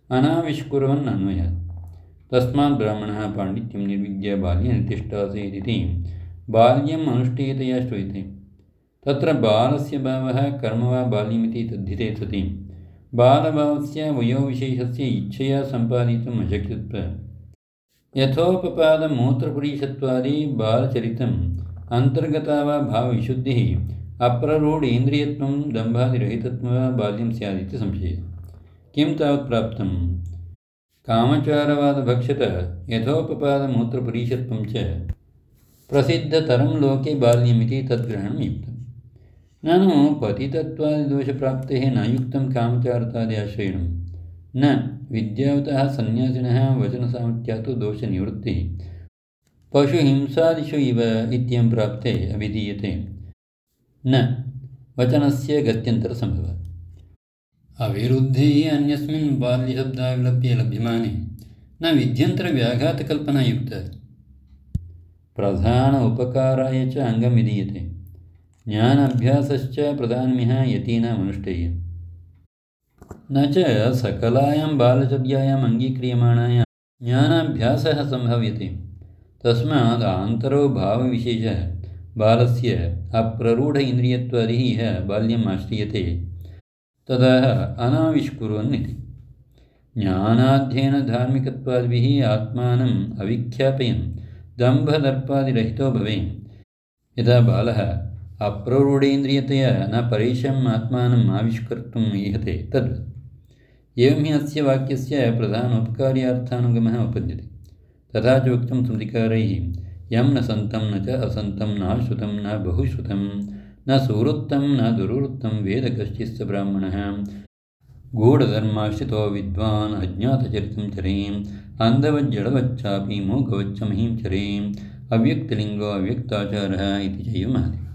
अनाविष्कुर्वन् अन्वयात्। तस्मात् ब्राह्मणः पाण्डित्यं निर्विद्य बाल्ये नितिष्ठासेदिति बाल्यम् अनुष्ठेयतया श्रूयते। तत्र बालस्य भावः कर्म वा बाल्यमिति तद्धिते सति बालभावस्य वयोविशेषस्य इच्छया सम्पादितुम् अशक्यत्वात् यथोपपादमूत्रपुरीषत्वादि बालचरितम् अन्तर्गता वा भावविशुद्धिः अप्ररूढेन्द्रियत्वं दम्भादिरहितत्वं वा बाल्यं स्यादिति संशयः। किं तावत् प्राप्तं? कामचारवादभक्षत यथोपपादमूत्रपुरीषत्वं च प्रसिद्धतरं लोके बाल्यमिति तद्ग्रहणं युक्तम्। ननु पतितत्वादिदोषप्राप्तेः न युक्तं कामचारतादि न विद्यावतः सन्न्यासिनः वचनसामर्थ्यात् दोषनिवृत्तिः पशुहिंसादिषु इव इत्यं प्राप्ते अभिधीयते न वचनस्य गत्यन्तरसम्भवः। अविरुद्धे अन्यस्मिन् बाल्यशब्दाविलप्ये लभ्यमाने न विध्यन्तरव्याघातकल्पना युक्ता प्रधान उपकाराय च अङ्गं विधीयते। ज्ञानाभ्यासश्च प्रधानमिह यतीनामनुष्ठेयः न च सकलायां बालचर्यायाम् अङ्गीक्रियमाणाय ज्ञानाभ्यासः सम्भव्यते। तस्मात् आन्तरो भावविशेषः बालस्य अप्ररूढ इन्द्रियत्वादिः इह बाल्यम् आश्रियते ततः अनाविष्कुर्वन् इति। ज्ञानाध्ययनधार्मिकत्वादिभिः आत्मानम् अविख्यापयन् दम्भदर्पादिरहितो भवेन् यदा बालः अप्ररूढेन्द्रियतया न परेषाम् आत्मानम् आविष्कर्तुम् ईहते तद्वत्। एवं हि अस्य वाक्यस्य प्रधानोपकार्यार्थानुगमः उपपद्यते। तथा च उक्तं स्मृतिकारैः यं न सन्तं न च असन्तं नाश्रुतं न बहुश्रुतं न सुवृत्तं न दुर्वृत्तं वेद कश्चित् स ब्राह्मणः गूढधर्माश्रितो विद्वान् अज्ञातचरितं चरेम् अन्धवज्जडवच्चापि मूकवच्च महीं चरेम् अव्यक्तलिङ्गो अव्यक्ताचारः इति चैव महति।